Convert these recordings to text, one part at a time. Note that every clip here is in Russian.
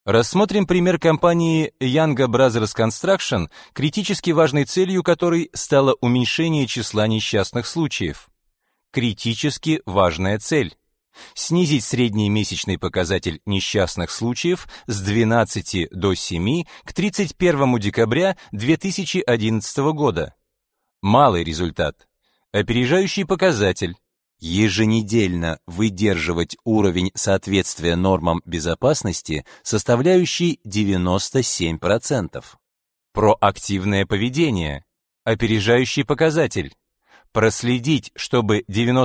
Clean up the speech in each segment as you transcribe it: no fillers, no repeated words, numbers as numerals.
Рассмотрим пример компании Younger Brothers Construction, критически важной целью которой стало уменьшение числа несчастных случаев. Критически важная цель. Снизить средний месячный показатель несчастных случаев с 12 до 7 к 31 декабря 2011 года. Малый результат. Опережающий показатель. Еженедельно выдерживать уровень соответствия нормам безопасности, составляющий 97%. Проактивное поведение. Опережающий показатель. Проследить, чтобы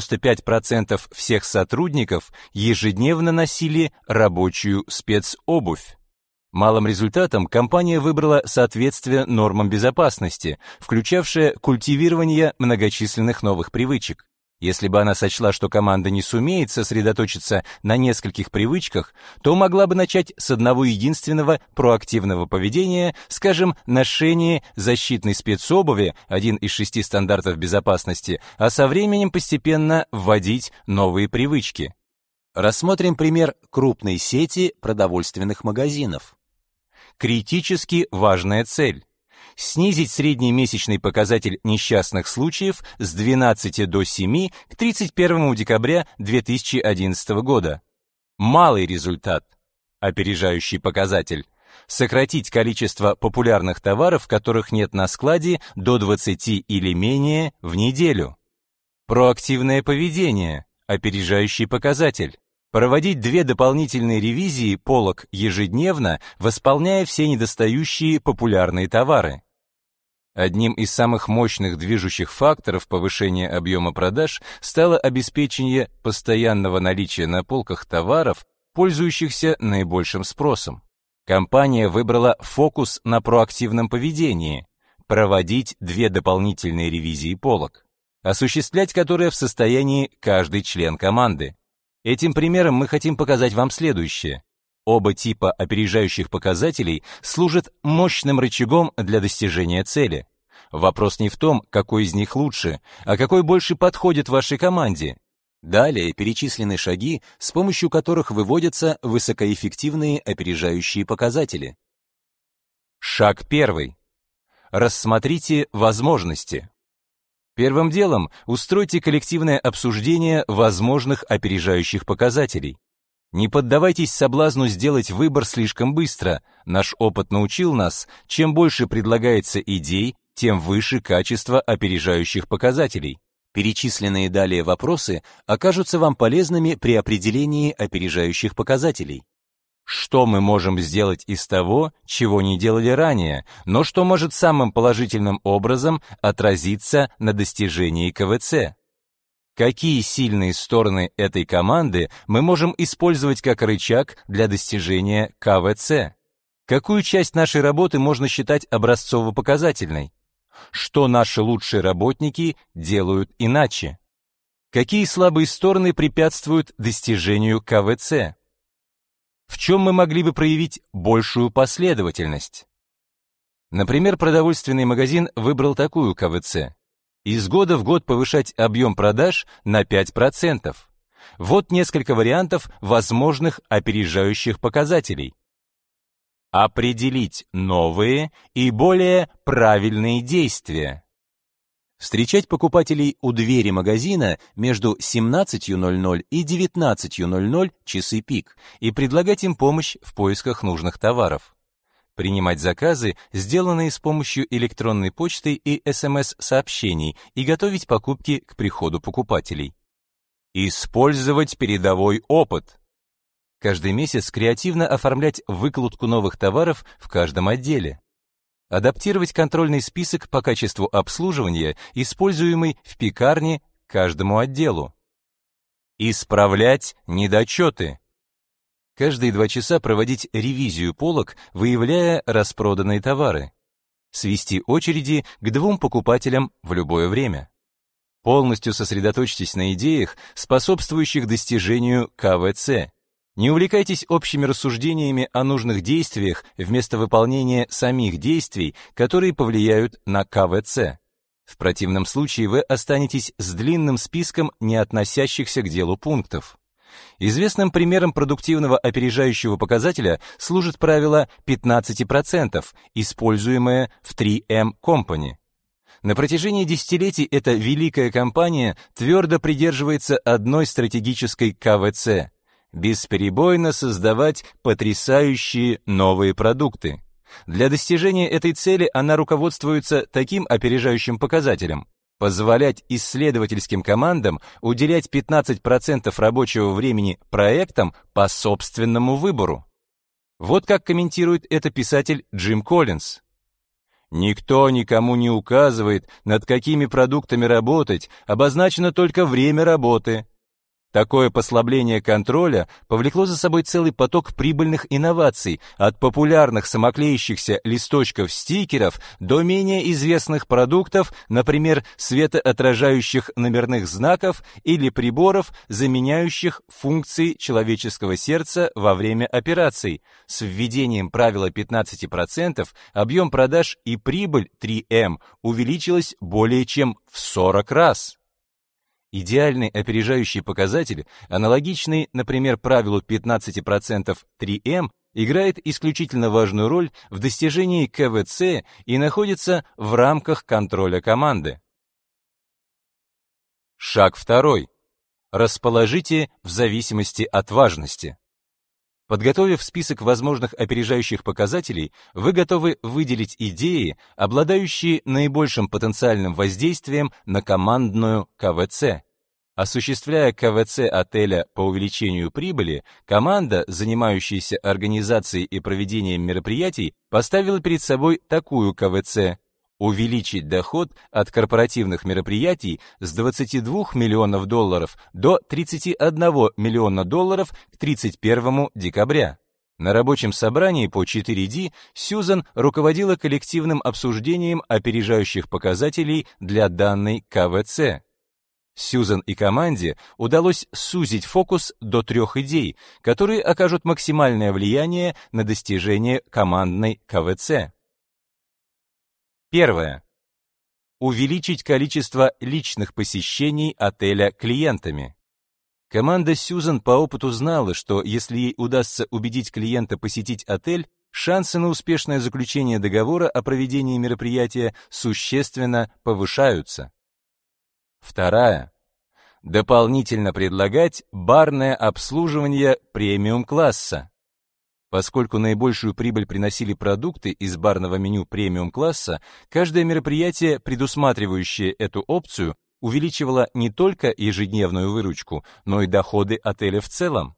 95% всех сотрудников ежедневно носили рабочую спецобувь. Малым результатом компания выбрала соответствие нормам безопасности, включавшее культивирование многочисленных новых привычек. Если бы она сочла, что команда не сумеет сосредоточиться на нескольких привычках, то могла бы начать с одного единственного проактивного поведения, скажем, ношение защитной спецобуви, один из 6 стандартов безопасности, а со временем постепенно вводить новые привычки. Рассмотрим пример крупной сети продовольственных магазинов. Критически важная цель. Снизить средний месячный показатель несчастных случаев с 12 до 7 к 31 декабря 2011 года. Малый результат. Опережающий показатель. Сократить количество популярных товаров, которых нет на складе, до 20 или менее в неделю. Проактивное поведение. Опережающий показатель. Проводить 2 дополнительные ревизии полок ежедневно, восполняя все недостающие популярные товары. Одним из самых мощных движущих факторов повышения объема продаж стало обеспечение постоянного наличия на полках товаров, пользующихся наибольшим спросом. Компания выбрала фокус на проактивном поведении, проводить 2 дополнительные ревизии полок, осуществлять которые в состоянии каждый член команды. Этим примером мы хотим показать вам следующее. Оба типа опережающих показателей служат мощным рычагом для достижения цели. Вопрос не в том, какой из них лучше, а какой больше подходит вашей команде. Далее перечислены шаги, с помощью которых выводятся высокоэффективные опережающие показатели. Шаг 1. Рассмотрите возможности. Первым делом устройте коллективное обсуждение возможных опережающих показателей. Не поддавайтесь соблазну сделать выбор слишком быстро. Наш опыт научил нас, чем больше предлагается идей, тем выше качество опережающих показателей. Перечисленные далее вопросы окажутся вам полезными при определении опережающих показателей. Что мы можем сделать из того, чего не делали ранее, но что может самым положительным образом отразиться на достижении КВЦ? Какие сильные стороны этой команды мы можем использовать как рычаг для достижения КВЦ? Какую часть нашей работы можно считать образцово-показательной? Что наши лучшие работники делают иначе? Какие слабые стороны препятствуют достижению КВЦ? В чем мы могли бы проявить большую последовательность? Например, продовольственный магазин выбрал такую КВЦ. Из года в год повышать объем продаж на 5%. Вот несколько вариантов возможных опережающих показателей. Определить новые и более правильные действия. Встречать покупателей у двери магазина между 17:00 и 19:00 часы пик и предлагать им помощь в поисках нужных товаров. Принимать заказы, сделанные с помощью электронной почты и СМС-сообщений, и готовить покупки к приходу покупателей. Использовать передовой опыт. Каждый месяц креативно оформлять выкладку новых товаров в каждом отделе. Адаптировать контрольный список по качеству обслуживания, используемый в пекарне, каждому отделу. Исправлять недочеты. Каждые 2 часа проводить ревизию полок, выявляя распроданные товары. Свести очереди к 2 покупателям в любое время. Полностью сосредоточьтесь на идеях, способствующих достижению КВЦ. Не увлекайтесь общими рассуждениями о нужных действиях вместо выполнения самих действий, которые повлияют на КВЦ. В противном случае вы останетесь с длинным списком не относящихся к делу пунктов. Известным примером продуктивного опережающего показателя служит правило 15%, используемое в 3M Company. На протяжении десятилетий эта великая компания твердо придерживается одной стратегической КВЦ – бесперебойно создавать потрясающие новые продукты. Для достижения этой цели она руководствуется таким опережающим показателем – позволять исследовательским командам уделять 15% рабочего времени проектам по собственному выбору. Вот как комментирует это писатель Джим Коллинз. Никто никому не указывает, над какими продуктами работать, обозначено только время работы. Такое послабление контроля повлекло за собой целый поток прибыльных инноваций, от популярных самоклеящихся листочков-стикеров до менее известных продуктов, например, светоотражающих номерных знаков или приборов, заменяющих функции человеческого сердца во время операций. С введением правила 15% объем продаж и прибыль 3M увеличилась более чем в 40 раз. Идеальный опережающий показатель, аналогичный, например, правилу 15% 3M, играет исключительно важную роль в достижении КВЦ и находится в рамках контроля команды. Шаг 2. Расположите в зависимости от важности. Подготовив список возможных опережающих показателей, вы готовы выделить идеи, обладающие наибольшим потенциальным воздействием на командную КВЦ. Осуществляя КВЦ отеля по увеличению прибыли, команда, занимающаяся организацией и проведением мероприятий, поставила перед собой такую КВЦ: увеличить доход от корпоративных мероприятий с $22 миллионов до $31 миллиона к 31 декабря. На рабочем собрании по 4D Сьюзан руководила коллективным обсуждением опережающих показателей для данной КВЦ. Сьюзан и команде удалось сузить фокус до 3 идей, которые окажут максимальное влияние на достижение командной КВЦ. Первое. Увеличить количество личных посещений отеля клиентами. Команда Сьюзан по опыту знала, что если ей удастся убедить клиента посетить отель, шансы на успешное заключение договора о проведении мероприятия существенно повышаются. Вторая. Дополнительно предлагать барное обслуживание премиум-класса. Поскольку наибольшую прибыль приносили продукты из барного меню премиум-класса, каждое мероприятие, предусматривающее эту опцию, увеличивало не только ежедневную выручку, но и доходы отеля в целом.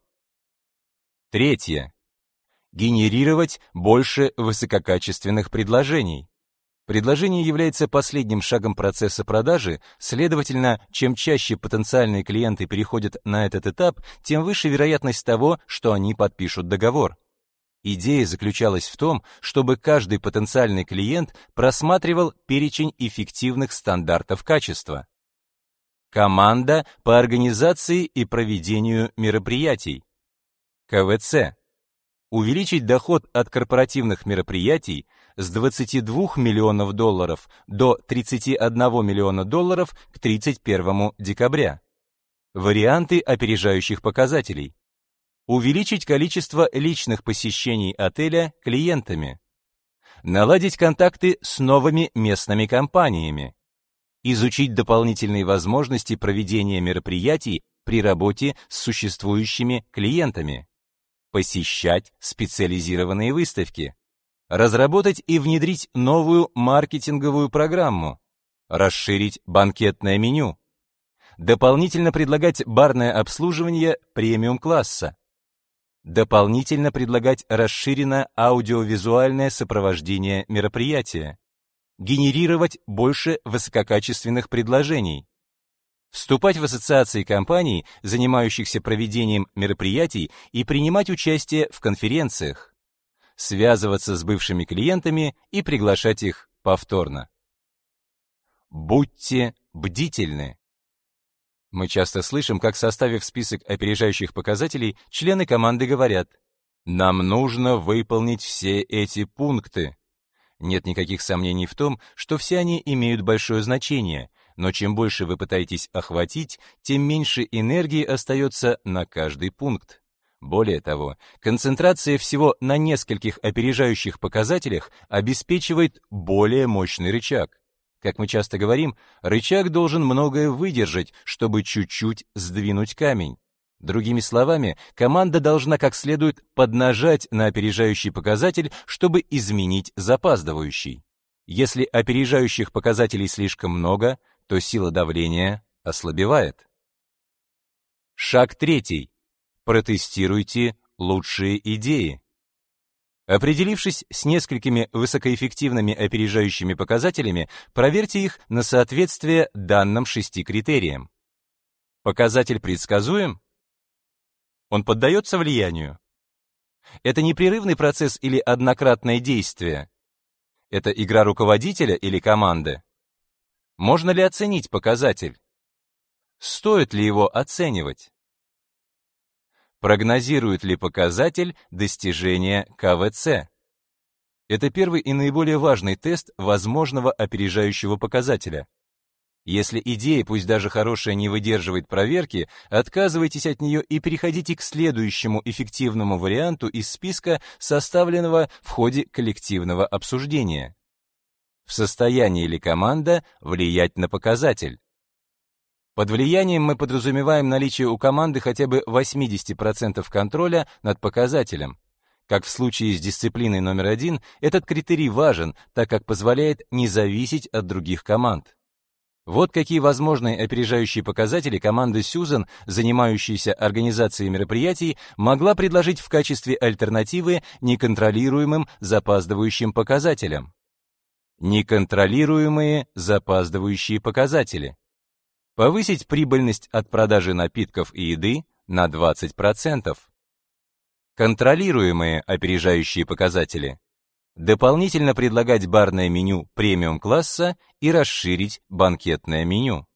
Третье. Генерировать больше высококачественных предложений. Предложение является последним шагом процесса продажи, следовательно, чем чаще потенциальные клиенты переходят на этот этап, тем выше вероятность того, что они подпишут договор. Идея заключалась в том, чтобы каждый потенциальный клиент просматривал перечень эффективных стандартов качества. Команда по организации и проведению мероприятий. КВЦ. Увеличить доход от корпоративных мероприятий с $22 миллионов до $31 миллиона к 31 декабря. Варианты опережающих показателей. Увеличить количество личных посещений отеля клиентами. Наладить контакты с новыми местными компаниями. Изучить дополнительные возможности проведения мероприятий при работе с существующими клиентами. Посещать специализированные выставки. Разработать и внедрить новую маркетинговую программу. Расширить банкетное меню. Дополнительно предлагать барное обслуживание премиум-класса. Дополнительно предлагать расширенное аудиовизуальное сопровождение мероприятия. Генерировать больше высококачественных предложений. Вступать в ассоциации компаний, занимающихся проведением мероприятий, и принимать участие в конференциях. Связываться с бывшими клиентами и приглашать их повторно. Будьте бдительны. Мы часто слышим, как, составив список опережающих показателей, члены команды говорят: «Нам нужно выполнить все эти пункты». Нет никаких сомнений в том, что все они имеют большое значение. Но чем больше вы пытаетесь охватить, тем меньше энергии остается на каждый пункт. Более того, концентрация всего на нескольких опережающих показателях обеспечивает более мощный рычаг. Как мы часто говорим, рычаг должен многое выдержать, чтобы чуть-чуть сдвинуть камень. Другими словами, команда должна как следует поднажать на опережающий показатель, чтобы изменить запаздывающий. Если опережающих показателей слишком много, то сила давления ослабевает. Шаг 3. Протестируйте лучшие идеи. Определившись с несколькими высокоэффективными опережающими показателями, проверьте их на соответствие данным 6 критериям. Показатель предсказуем? Он поддается влиянию? Это непрерывный процесс или однократное действие? Это игра руководителя или команды? Можно ли оценить показатель? Стоит ли его оценивать? Прогнозирует ли показатель достижения КВЦ? Это первый и наиболее важный тест возможного опережающего показателя. Если идея, пусть даже хорошая, не выдерживает проверки, отказывайтесь от нее и переходите к следующему эффективному варианту из списка, составленного в ходе коллективного обсуждения. В состоянии ли команда влиять на показатель? Под влиянием мы подразумеваем наличие у команды хотя бы 80% контроля над показателем. Как в случае с дисциплиной номер 1, этот критерий важен, так как позволяет не зависеть от других команд. Вот какие возможные опережающие показатели команда Сьюзан, занимающаяся организацией мероприятий, могла предложить в качестве альтернативы неконтролируемым запаздывающим показателям. Неконтролируемые запаздывающие показатели. Повысить прибыльность от продажи напитков и еды на 20%. Контролируемые опережающие показатели. Дополнительно предлагать барное меню премиум-класса и расширить банкетное меню.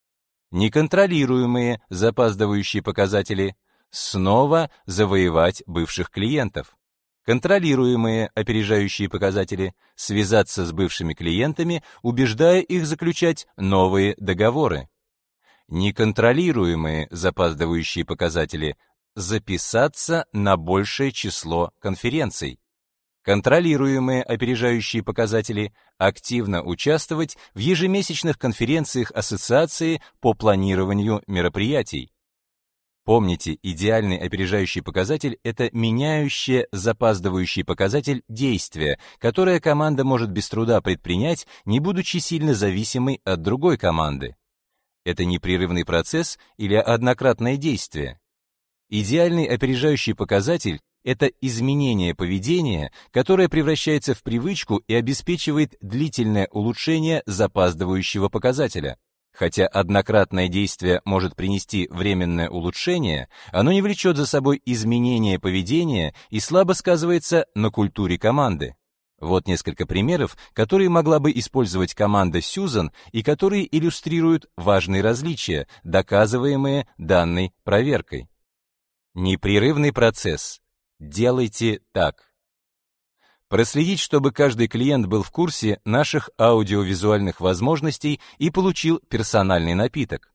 Неконтролируемые запаздывающие показатели. Снова завоевать бывших клиентов. Контролируемые опережающие показатели. Связаться с бывшими клиентами, убеждая их заключать новые договоры. Неконтролируемые запаздывающие показатели. Записаться на большее число конференций. Контролируемые опережающие показатели. Активно участвовать в ежемесячных конференциях ассоциации по планированию мероприятий. Помните, идеальный опережающий показатель — это меняющее запаздывающий показатель действия, которое команда может без труда предпринять, не будучи сильно зависимой от другой команды. Это непрерывный процесс или однократное действие? Идеальный опережающий показатель — это изменение поведения, которое превращается в привычку и обеспечивает длительное улучшение запаздывающего показателя. Хотя однократное действие может принести временное улучшение, оно не влечет за собой изменение поведения и слабо сказывается на культуре команды. Вот несколько примеров, которые могла бы использовать команда Сьюзан и которые иллюстрируют важные различия, доказываемые данной проверкой. Непрерывный процесс. Делайте так. Проследить, чтобы каждый клиент был в курсе наших аудиовизуальных возможностей и получил персональный напиток.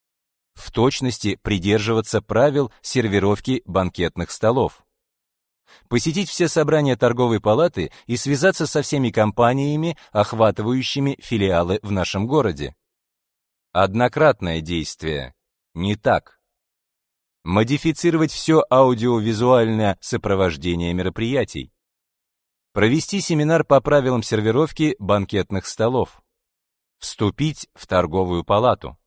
В точности придерживаться правил сервировки банкетных столов. Посетить все собрания торговой палаты и связаться со всеми компаниями, охватывающими филиалы в нашем городе. Однократное действие. Не так. Модифицировать все аудиовизуальное сопровождение мероприятий. Провести семинар по правилам сервировки банкетных столов. Вступить в торговую палату.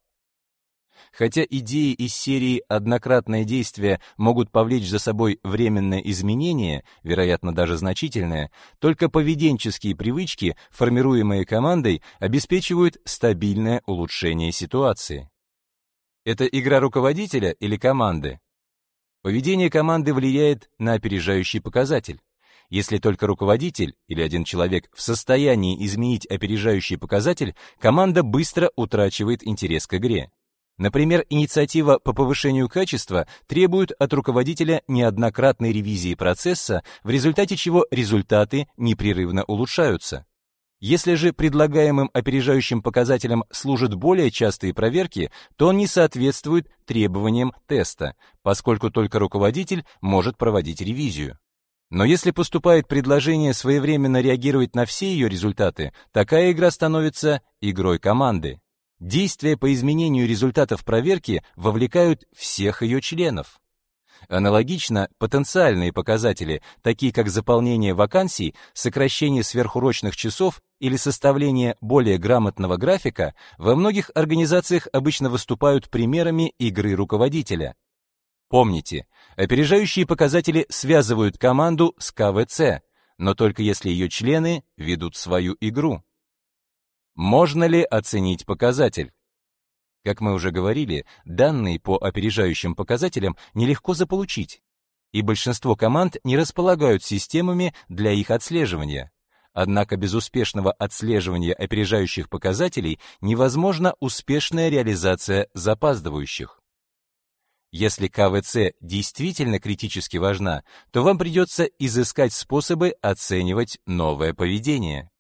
Хотя идеи из серии «Однократное действие» могут повлечь за собой временное изменение, вероятно, даже значительное, только поведенческие привычки, формируемые командой, обеспечивают стабильное улучшение ситуации. Это игра руководителя или команды? Поведение команды влияет на опережающий показатель. Если только руководитель или один человек в состоянии изменить опережающий показатель, команда быстро утрачивает интерес к игре. Например, инициатива по повышению качества требует от руководителя неоднократной ревизии процесса, в результате чего результаты непрерывно улучшаются. Если же предлагаемым опережающим показателям служат более частые проверки, то он не соответствует требованиям теста, поскольку только руководитель может проводить ревизию. Но если поступает предложение своевременно реагировать на все ее результаты, такая игра становится игрой команды. Действия по изменению результатов проверки вовлекают всех ее членов. Аналогично, потенциальные показатели, такие как заполнение вакансий, сокращение сверхурочных часов или составление более грамотного графика, во многих организациях обычно выступают примерами игры руководителя. Помните, опережающие показатели связывают команду с КВЦ, но только если ее члены ведут свою игру. Можно ли оценить показатель? Как мы уже говорили, данные по опережающим показателям нелегко заполучить, и большинство команд не располагают системами для их отслеживания. Однако без успешного отслеживания опережающих показателей невозможна успешная реализация запаздывающих. Если КВЦ действительно критически важна, то вам придется изыскать способы оценивать новое поведение.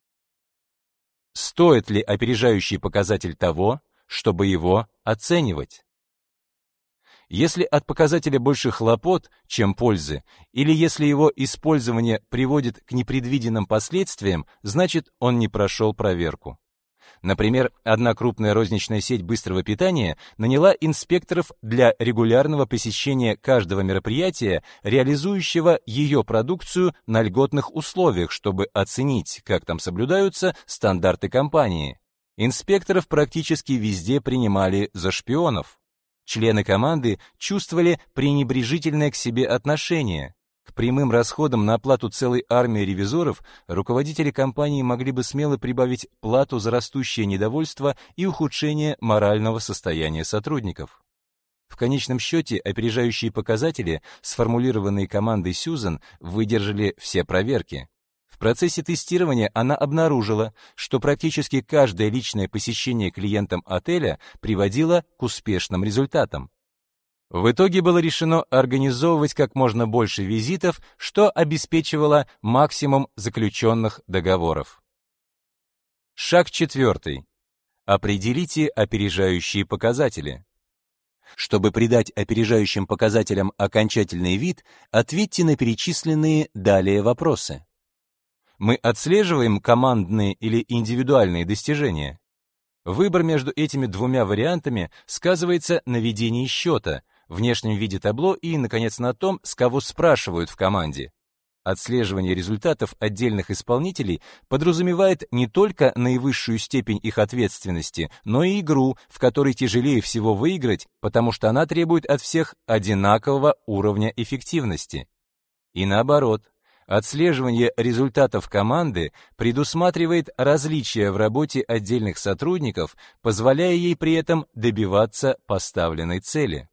Стоит ли опережающий показатель того, чтобы его оценивать? Если от показателя больше хлопот, чем пользы, или если его использование приводит к непредвиденным последствиям, значит, он не прошел проверку. Например, одна крупная розничная сеть быстрого питания наняла инспекторов для регулярного посещения каждого мероприятия, реализующего ее продукцию на льготных условиях, чтобы оценить, как там соблюдаются стандарты компании. Инспекторов практически везде принимали за шпионов. Члены команды чувствовали пренебрежительное к себе отношение. К прямым расходам на оплату целой армии ревизоров руководители компании могли бы смело прибавить плату за растущее недовольство и ухудшение морального состояния сотрудников. В конечном счете, опережающие показатели, сформулированные командой Сьюзан, выдержали все проверки. В процессе тестирования она обнаружила, что практически каждое личное посещение клиентам отеля приводило к успешным результатам. В итоге было решено организовывать как можно больше визитов, что обеспечивало максимум заключенных договоров. Шаг 4. Определите опережающие показатели. Чтобы придать опережающим показателям окончательный вид, ответьте на перечисленные далее вопросы. Мы отслеживаем командные или индивидуальные достижения. Выбор между этими двумя вариантами сказывается на ведении счета, внешнем виде табло и, наконец, на том, с кого спрашивают в команде. Отслеживание результатов отдельных исполнителей подразумевает не только наивысшую степень их ответственности, но и игру, в которой тяжелее всего выиграть, потому что она требует от всех одинакового уровня эффективности. И наоборот, отслеживание результатов команды предусматривает различия в работе отдельных сотрудников, позволяя ей при этом добиваться поставленной цели.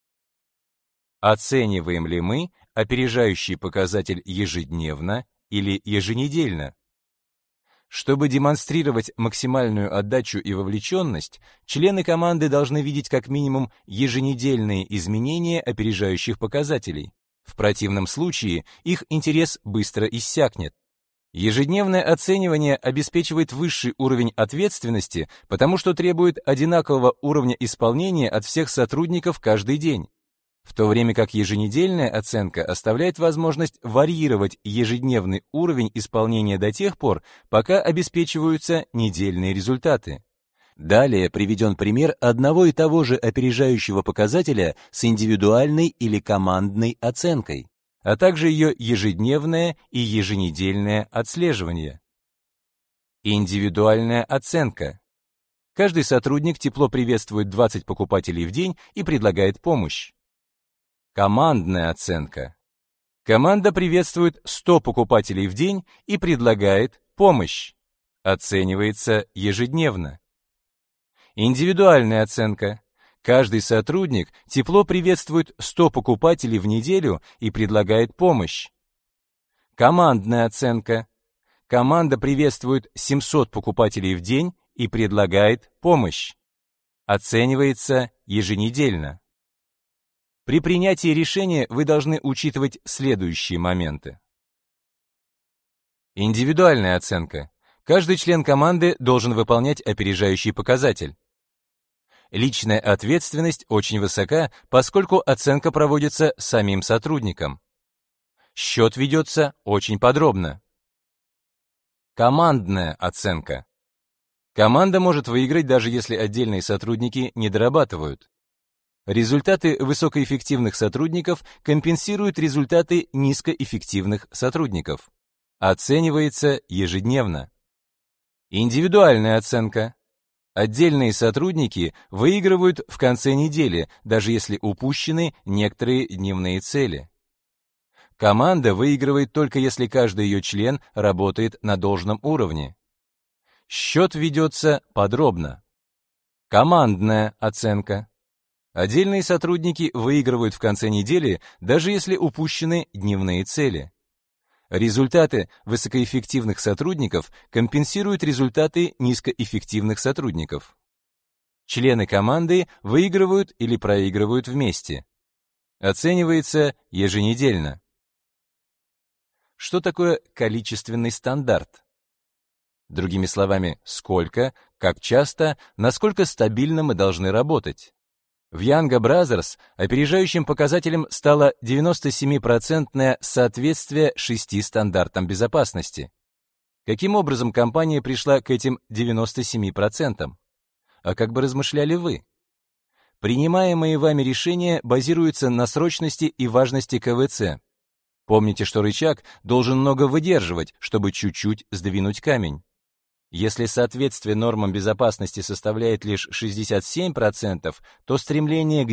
Оцениваем ли мы опережающий показатель ежедневно или еженедельно? Чтобы демонстрировать максимальную отдачу и вовлеченность, члены команды должны видеть как минимум еженедельные изменения опережающих показателей. В противном случае их интерес быстро иссякнет. Ежедневное оценивание обеспечивает высший уровень ответственности, потому что требует одинакового уровня исполнения от всех сотрудников каждый день. В то время как еженедельная оценка оставляет возможность варьировать ежедневный уровень исполнения до тех пор, пока обеспечиваются недельные результаты. Далее приведен пример одного и того же опережающего показателя с индивидуальной или командной оценкой, а также ее ежедневное и еженедельное отслеживание. Индивидуальная оценка. Каждый сотрудник тепло приветствует 20 покупателей в день и предлагает помощь. Командная оценка. Команда приветствует 100 покупателей в день и предлагает помощь. Оценивается ежедневно. Индивидуальная оценка. Каждый сотрудник тепло приветствует 100 покупателей в неделю и предлагает помощь. Командная оценка. Команда приветствует 700 покупателей в день и предлагает помощь. Оценивается еженедельно. При принятии решения вы должны учитывать следующие моменты. Индивидуальная оценка. Каждый член команды должен выполнять опережающий показатель. Личная ответственность очень высока, поскольку оценка проводится самим сотрудником. Счет ведется очень подробно. Командная оценка. Команда может выиграть, даже если отдельные сотрудники не дорабатывают. Результаты высокоэффективных сотрудников компенсируют результаты низкоэффективных сотрудников. Оценивается ежедневно. Индивидуальная оценка. Отдельные сотрудники выигрывают в конце недели, даже если упущены некоторые дневные цели. Команда выигрывает только если каждый ее член работает на должном уровне. Счет ведется подробно. Командная оценка. Отдельные сотрудники выигрывают в конце недели, даже если упущены дневные цели. Результаты высокоэффективных сотрудников компенсируют результаты низкоэффективных сотрудников. Члены команды выигрывают или проигрывают вместе. Оценивается еженедельно. Что такое количественный стандарт? Другими словами, сколько, как часто, насколько стабильно мы должны работать. В Young Brothers опережающим показателем стало 97% соответствие 6 стандартам безопасности. Каким образом компания пришла к этим 97%? А как бы размышляли вы? Принимаемые вами решения базируются на срочности и важности КВЦ. Помните, что рычаг должен много выдерживать, чтобы чуть-чуть сдвинуть камень. Если соответствие нормам безопасности составляет лишь 67%, то стремление к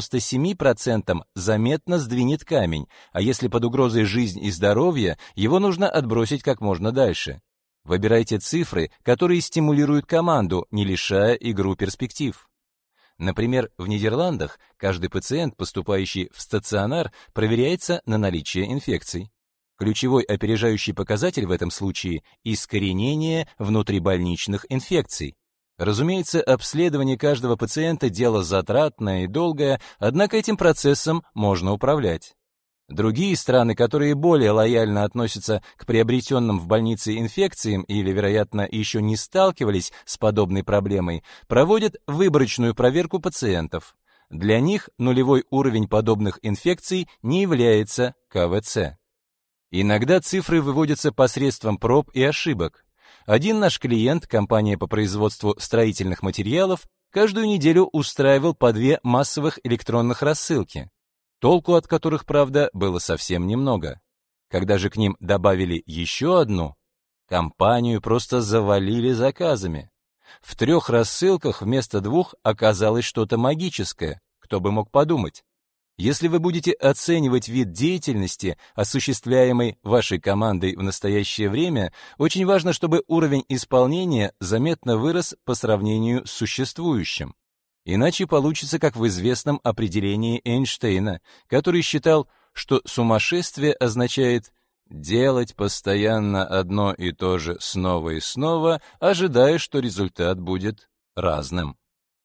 97% заметно сдвинет камень, а если под угрозой жизнь и здоровье, его нужно отбросить как можно дальше. Выбирайте цифры, которые стимулируют команду, не лишая игру перспектив. Например, в Нидерландах каждый пациент, поступающий в стационар, проверяется на наличие инфекций. Ключевой опережающий показатель в этом случае – искоренение внутрибольничных инфекций. Разумеется, обследование каждого пациента – дело затратное и долгое, однако этим процессом можно управлять. Другие страны, которые более лояльно относятся к приобретенным в больнице инфекциям или, вероятно, еще не сталкивались с подобной проблемой, проводят выборочную проверку пациентов. Для них нулевой уровень подобных инфекций не является КВЦ. Иногда цифры выводятся посредством проб и ошибок. Один наш клиент, компания по производству строительных материалов, каждую неделю устраивал по 2 массовых электронных рассылки, толку от которых, правда, было совсем немного. Когда же к ним добавили еще одну, компанию просто завалили заказами. В 3 рассылках вместо 2 оказалось что-то магическое, кто бы мог подумать. Если вы будете оценивать вид деятельности, осуществляемой вашей командой в настоящее время, очень важно, чтобы уровень исполнения заметно вырос по сравнению с существующим. Иначе получится, как в известном определении Эйнштейна, который считал, что сумасшествие означает делать постоянно одно и то же снова и снова, ожидая, что результат будет разным.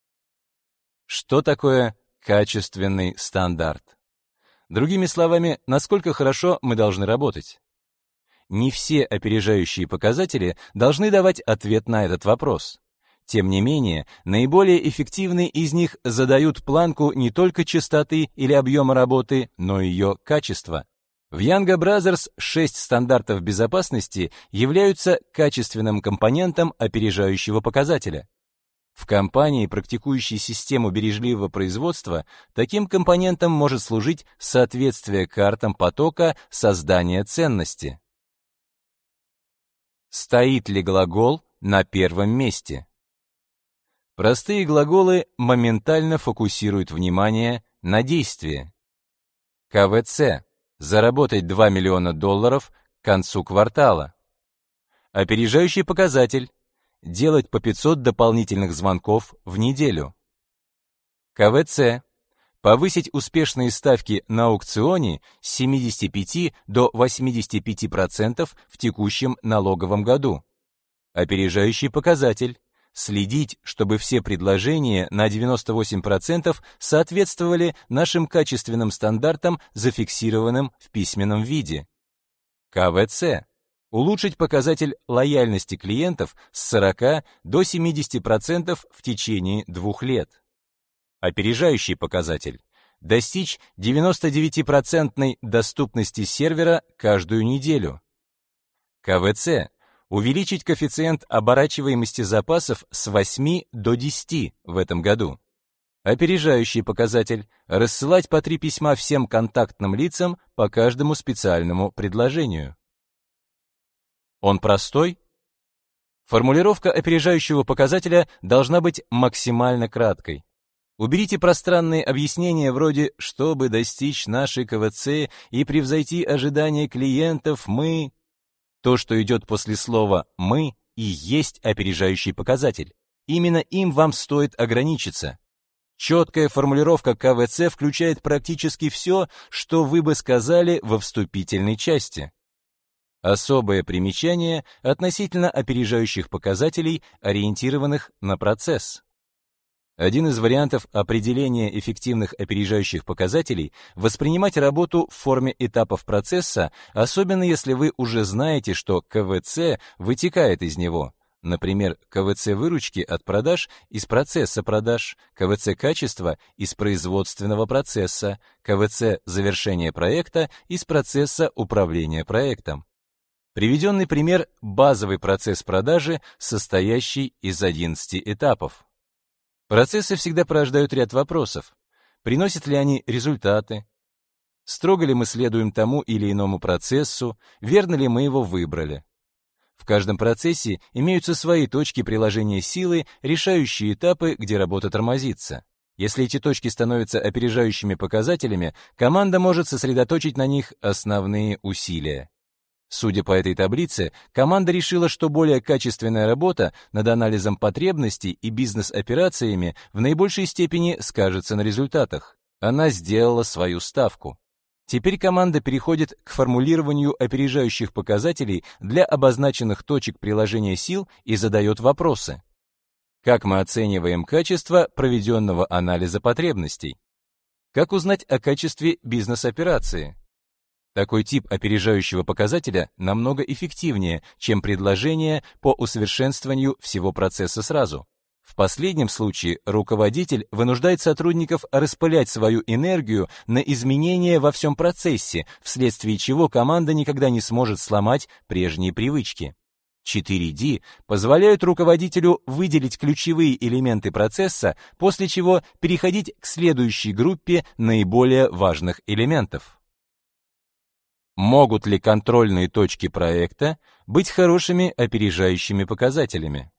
Что такое качественный стандарт? Другими словами, насколько хорошо мы должны работать? Не все опережающие показатели должны давать ответ на этот вопрос. Тем не менее, наиболее эффективные из них задают планку не только частоты или объема работы, но и ее качества. В Young Brothers 6 стандартов безопасности являются качественным компонентом опережающего показателя. В компании, практикующей систему бережливого производства, таким компонентом может служить соответствие картам потока создания ценности. Стоит ли глагол на первом месте? Простые глаголы моментально фокусируют внимание на действии. КВЦ – заработать $2 миллиона к концу квартала. Опережающий показатель – делать по 500 дополнительных звонков в неделю. КВЦ – повысить успешные ставки на аукционе с 75 до 85% в текущем налоговом году. Опережающий показатель – следить, чтобы все предложения на 98% соответствовали нашим качественным стандартам, зафиксированным в письменном виде. КВЦ Улучшить показатель лояльности клиентов с 40 до 70% в течение 2 лет. Опережающий показатель. Достичь 99% доступности сервера каждую неделю. КВЦ. Увеличить коэффициент оборачиваемости запасов с 8 до 10 в этом году. Опережающий показатель. Рассылать по 3 письма всем контактным лицам по каждому специальному предложению. Он простой? Формулировка опережающего показателя должна быть максимально краткой. Уберите пространные объяснения вроде «чтобы достичь нашей КВЦ и превзойти ожидания клиентов, мы…» То, что идет после слова «мы», и есть опережающий показатель. Именно им вам стоит ограничиться. Четкая формулировка КВЦ включает практически все, что вы бы сказали во вступительной части. Особое примечание относительно опережающих показателей, ориентированных на процесс. Один из вариантов определения эффективных опережающих показателей – воспринимать работу в форме этапов процесса, особенно если вы уже знаете, что КВЦ вытекает из него. Например, КВЦ выручки от продаж из процесса продаж, КВЦ качества из производственного процесса, КВЦ завершения проекта из процесса управления проектом. Приведенный пример – базовый процесс продажи, состоящий из 11 этапов. Процессы всегда порождают ряд вопросов. Приносят ли они результаты? Строго ли мы следуем тому или иному процессу? Верно ли мы его выбрали? В каждом процессе имеются свои точки приложения силы, решающие этапы, где работа тормозится. Если эти точки становятся опережающими показателями, команда может сосредоточить на них основные усилия. Судя по этой таблице, команда решила, что более качественная работа над анализом потребностей и бизнес-операциями в наибольшей степени скажется на результатах. Она сделала свою ставку. Теперь команда переходит к формулированию опережающих показателей для обозначенных точек приложения сил и задает вопросы. Как мы оцениваем качество проведенного анализа потребностей? Как узнать о качестве бизнес-операции? Такой тип опережающего показателя намного эффективнее, чем предложение по усовершенствованию всего процесса сразу. В последнем случае руководитель вынуждает сотрудников распылять свою энергию на изменения во всем процессе, вследствие чего команда никогда не сможет сломать прежние привычки. 4D позволяют руководителю выделить ключевые элементы процесса, после чего переходить к следующей группе наиболее важных элементов. Могут ли контрольные точки проекта быть хорошими опережающими показателями?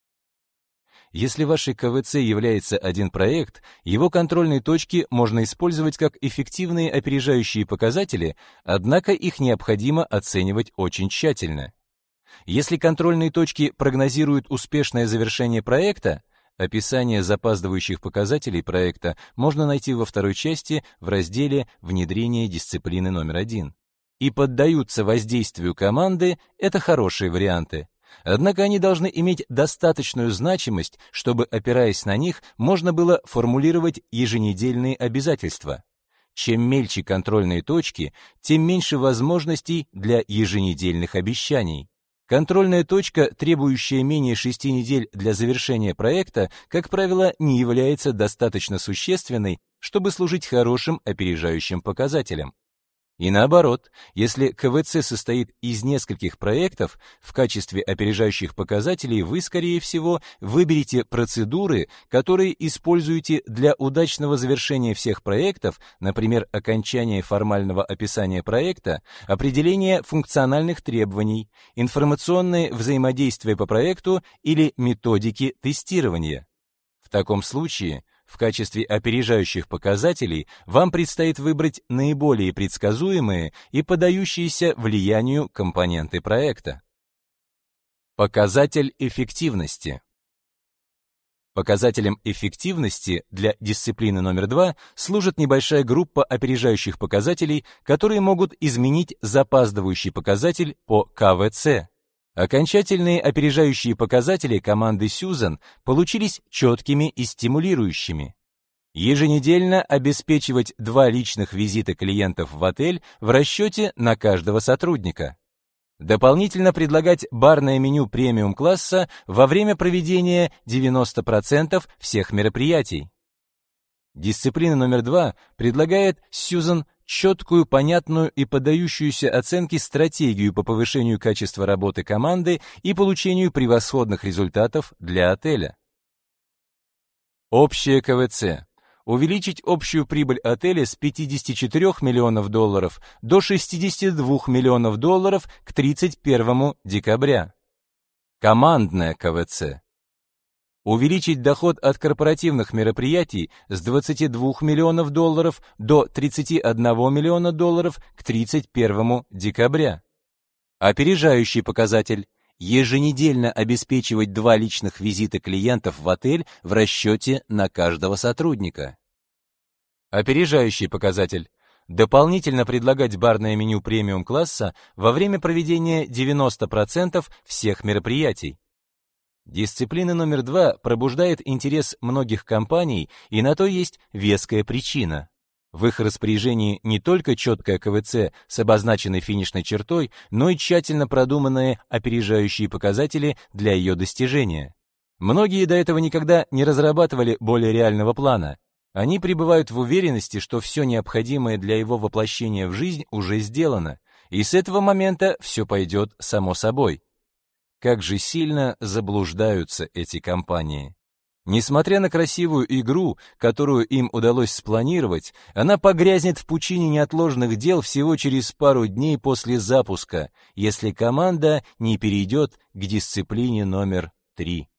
Если вашей КВЦ является один проект, его контрольные точки можно использовать как эффективные опережающие показатели, однако их необходимо оценивать очень тщательно. Если контрольные точки прогнозируют успешное завершение проекта, описание запаздывающих показателей проекта можно найти во второй части в разделе «Внедрение дисциплины номер 1». И поддаются воздействию команды, это хорошие варианты. Однако они должны иметь достаточную значимость, чтобы, опираясь на них, можно было формулировать еженедельные обязательства. Чем мельче контрольные точки, тем меньше возможностей для еженедельных обещаний. Контрольная точка, требующая менее 6 недель для завершения проекта, как правило, не является достаточно существенной, чтобы служить хорошим опережающим показателем. И наоборот, если КВЦ состоит из нескольких проектов, в качестве опережающих показателей вы, скорее всего, выберете процедуры, которые используете для удачного завершения всех проектов, например, окончание формального описания проекта, определение функциональных требований, информационные взаимодействия по проекту или методики тестирования. В таком случае, в качестве опережающих показателей вам предстоит выбрать наиболее предсказуемые и поддающиеся влиянию компоненты проекта. Показатель эффективности. Показателем эффективности для дисциплины номер 2 служит небольшая группа опережающих показателей, которые могут изменить запаздывающий показатель по КВЦ. Окончательные опережающие показатели команды Сьюзан получились четкими и стимулирующими. Еженедельно обеспечивать 2 личных визита клиентов в отель в расчете на каждого сотрудника. Дополнительно предлагать барное меню премиум-класса во время проведения 90% всех мероприятий. Дисциплина номер 2 предлагает Сьюзан четкую, понятную и поддающуюся оценке стратегию по повышению качества работы команды и получению превосходных результатов для отеля. Общее КВЦ. Увеличить общую прибыль отеля с 54 миллионов долларов до 62 миллионов долларов к 31 декабря. Командное КВЦ. Увеличить доход от корпоративных мероприятий с 22 миллионов долларов до 31 миллиона долларов к 31 декабря. Опережающий показатель. Еженедельно обеспечивать 2 личных визита клиентов в отель в расчете на каждого сотрудника. Опережающий показатель. Дополнительно предлагать барное меню премиум-класса во время проведения 90% всех мероприятий. Дисциплина номер 2 пробуждает интерес многих компаний, и на то есть веская причина. В их распоряжении не только четкое КВЦ с обозначенной финишной чертой, но и тщательно продуманные опережающие показатели для ее достижения. Многие до этого никогда не разрабатывали более реального плана. Они пребывают в уверенности, что все необходимое для его воплощения в жизнь уже сделано, и с этого момента все пойдет само собой. Как же сильно заблуждаются эти компании. Несмотря на красивую игру, которую им удалось спланировать, она погрязнет в пучине неотложных дел всего через пару дней после запуска, если команда не перейдет к дисциплине номер 3.